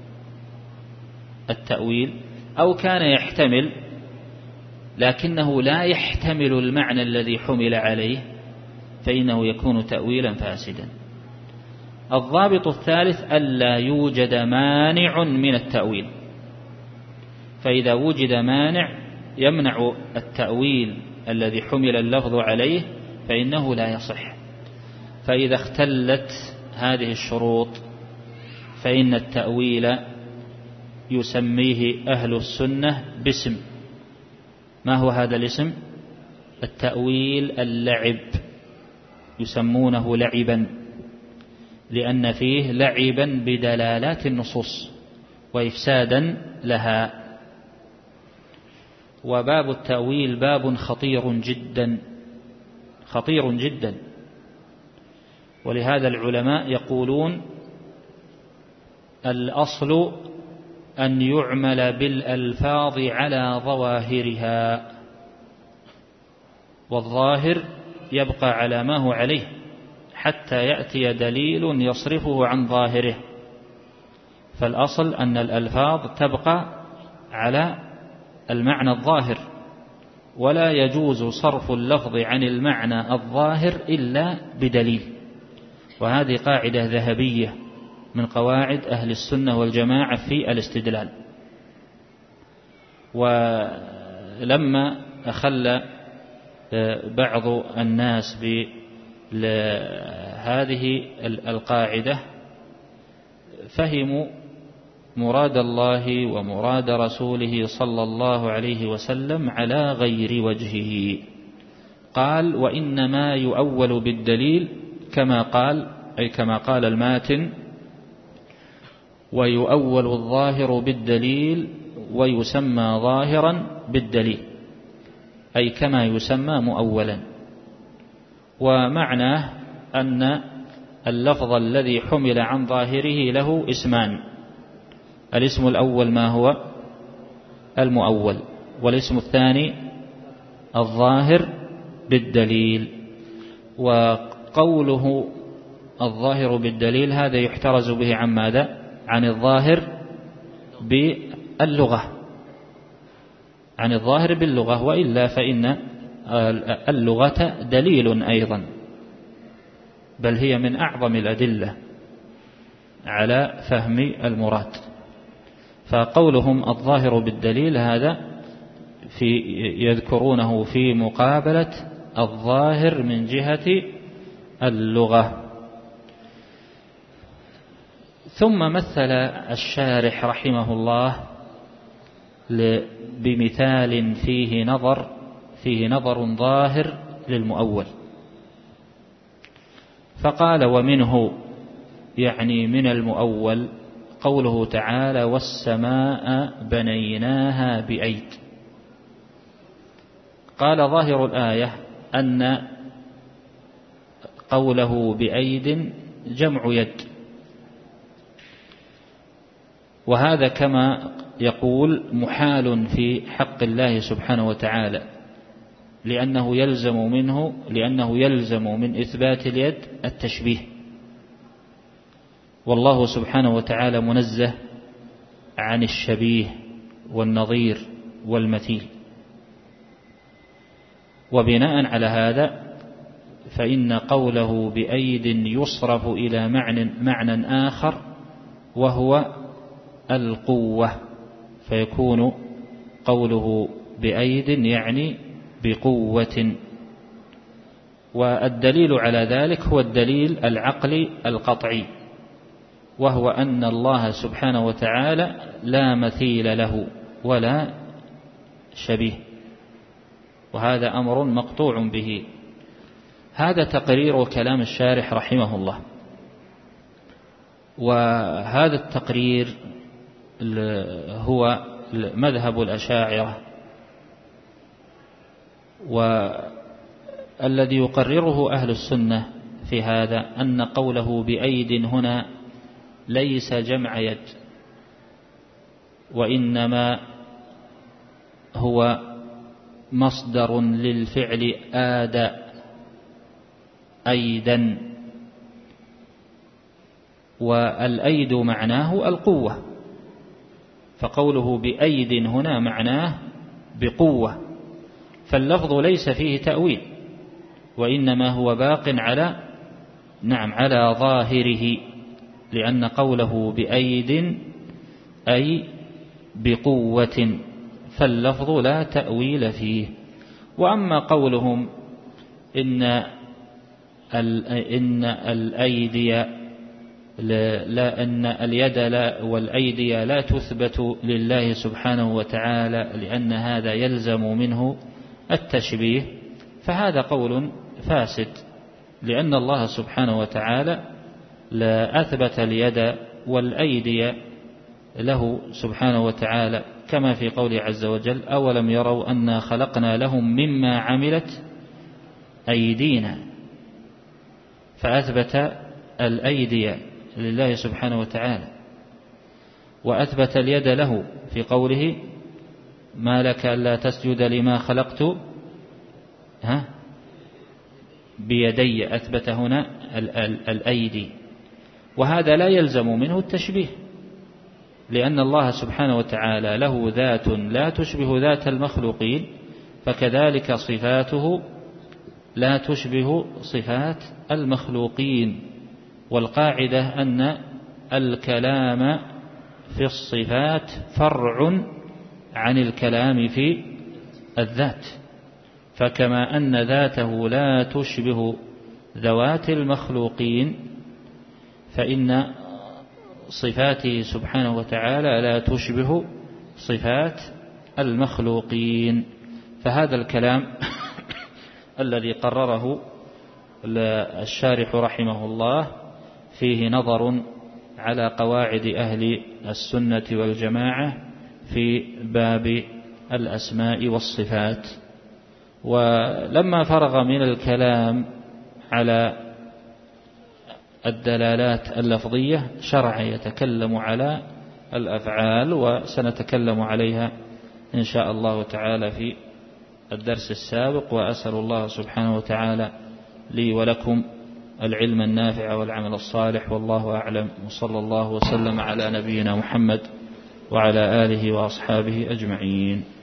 التأويل، أو كان يحتمل لكنه لا يحتمل المعنى الذي حمل عليه، فإنه يكون تأويلا فاسدا. الضابط الثالث ألا يوجد مانع من التأويل، فإذا وجد مانع يمنع التأويل الذي حمل اللفظ عليه فإنه لا يصح. فإذا اختلت هذه الشروط فإن التأويل يسميه أهل السنة باسم. ما هو هذا الاسم؟ التأويل اللعب، يسمونه لعبا لأن فيه لعبا بدلالات النصوص وإفسادا لها. وباب التأويل باب خطير جدا، خطير جدا. ولهذا العلماء يقولون الأصل أن يعمل بالألفاظ على ظواهرها، والظاهر يبقى على ما هو عليه حتى يأتي دليل يصرفه عن ظاهره. فالأصل أن الألفاظ تبقى على المعنى الظاهر، ولا يجوز صرف اللفظ عن المعنى الظاهر إلا بدليل. وهذه قاعدة ذهبية من قواعد أهل السنة والجماعة في الاستدلال. ولما أخل بعض الناس بهذه القاعدة فهموا مراد الله ومراد رسوله صلى الله عليه وسلم على غير وجهه. قال وإنما يؤول بالدليل كما قال، أي كما قال الماتن: ويؤول الظاهر بالدليل ويسمى ظاهرا بالدليل، أي كما يسمى مؤولا. ومعناه أن اللفظ الذي حمل عن ظاهره له اسمان: الاسم الأول ما هو؟ المؤول، والاسم الثاني الظاهر بالدليل. وقوله الظاهر بالدليل هذا يحترز به عن ماذا؟ عن الظاهر باللغة، عن الظاهر باللغة، وإلا فإن اللغة دليل أيضا، بل هي من أعظم الأدلة على فهم المراد. فقولهم الظاهر بالدليل هذا يذكرونه في مقابلة الظاهر من جهة اللغة. ثم مثل الشارح رحمه الله بمثال فيه نظر ظاهر للمؤول، فقال: ومنه، يعني من المؤول، قوله تعالى: والسماء بنيناها بأيد. قال: ظاهر الآية أن قوله بأيد جمع يد، وهذا كما يقول محال في حق الله سبحانه وتعالى، لأنه يلزم من إثبات اليد التشبيه، والله سبحانه وتعالى منزه عن الشبيه والنظير والمثيل. وبناء على هذا فإن قوله بأيد يصرف إلى معنى آخر، وهو القوة، فيكون قوله بأيد يعني بقوة. والدليل على ذلك هو الدليل العقلي القطعي، وهو أن الله سبحانه وتعالى لا مثيل له ولا شبيه، وهذا أمر مقطوع به. هذا تقرير كلام الشارح رحمه الله، وهذا التقرير هو مذهب الأشاعرة، والذي يقرره أهل السنة في هذا أن قوله بأيد هنا ليس جمع يد، وإنما هو مصدر للفعل آد أيدا، والأيد معناه القوة، فقوله بأيد هنا معناه بقوة، فاللفظ ليس فيه تأويل، وإنما هو باق على ظاهره، لأن قوله بأيد أي بقوة، فاللفظ لا تأويل فيه. وأما قولهم إن الأيدي لا، أن اليد والأيدي لا تثبت لله سبحانه وتعالى لأن هذا يلزم منه التشبيه، فهذا قول فاسد، لأن الله سبحانه وتعالى لا أثبت اليد والأيدي له سبحانه وتعالى، كما في قوله عز وجل: أولم يروا أنا خلقنا لهم مما عملت أيدينا، فأثبت الأيدي لله سبحانه وتعالى، وأثبت اليد له في قوله: ما لك ألا تسجد لما خلقت بيدي، أثبت هنا الأيدي، وهذا لا يلزم منه التشبيه، لأن الله سبحانه وتعالى له ذات لا تشبه ذات المخلوقين، فكذلك صفاته لا تشبه صفات المخلوقين. والقاعدة أن الكلام في الصفات فرع عن الكلام في الذات، فكما أن ذاته لا تشبه ذوات المخلوقين، فإن صفاته سبحانه وتعالى لا تشبه صفات المخلوقين. فهذا الكلام الذي قرره الشارح رحمه الله فيه نظر على قواعد أهل السنة والجماعة في باب الأسماء والصفات. ولما فرغ من الكلام على الدلالات اللفظية شرع يتكلم على الأفعال، وسنتكلم عليها إن شاء الله تعالى في الدرس السابق. وأسأل الله سبحانه وتعالى لي ولكم العلم النافع والعمل الصالح، والله أعلم، وصلى الله وسلم على نبينا محمد وعلى آله وأصحابه أجمعين.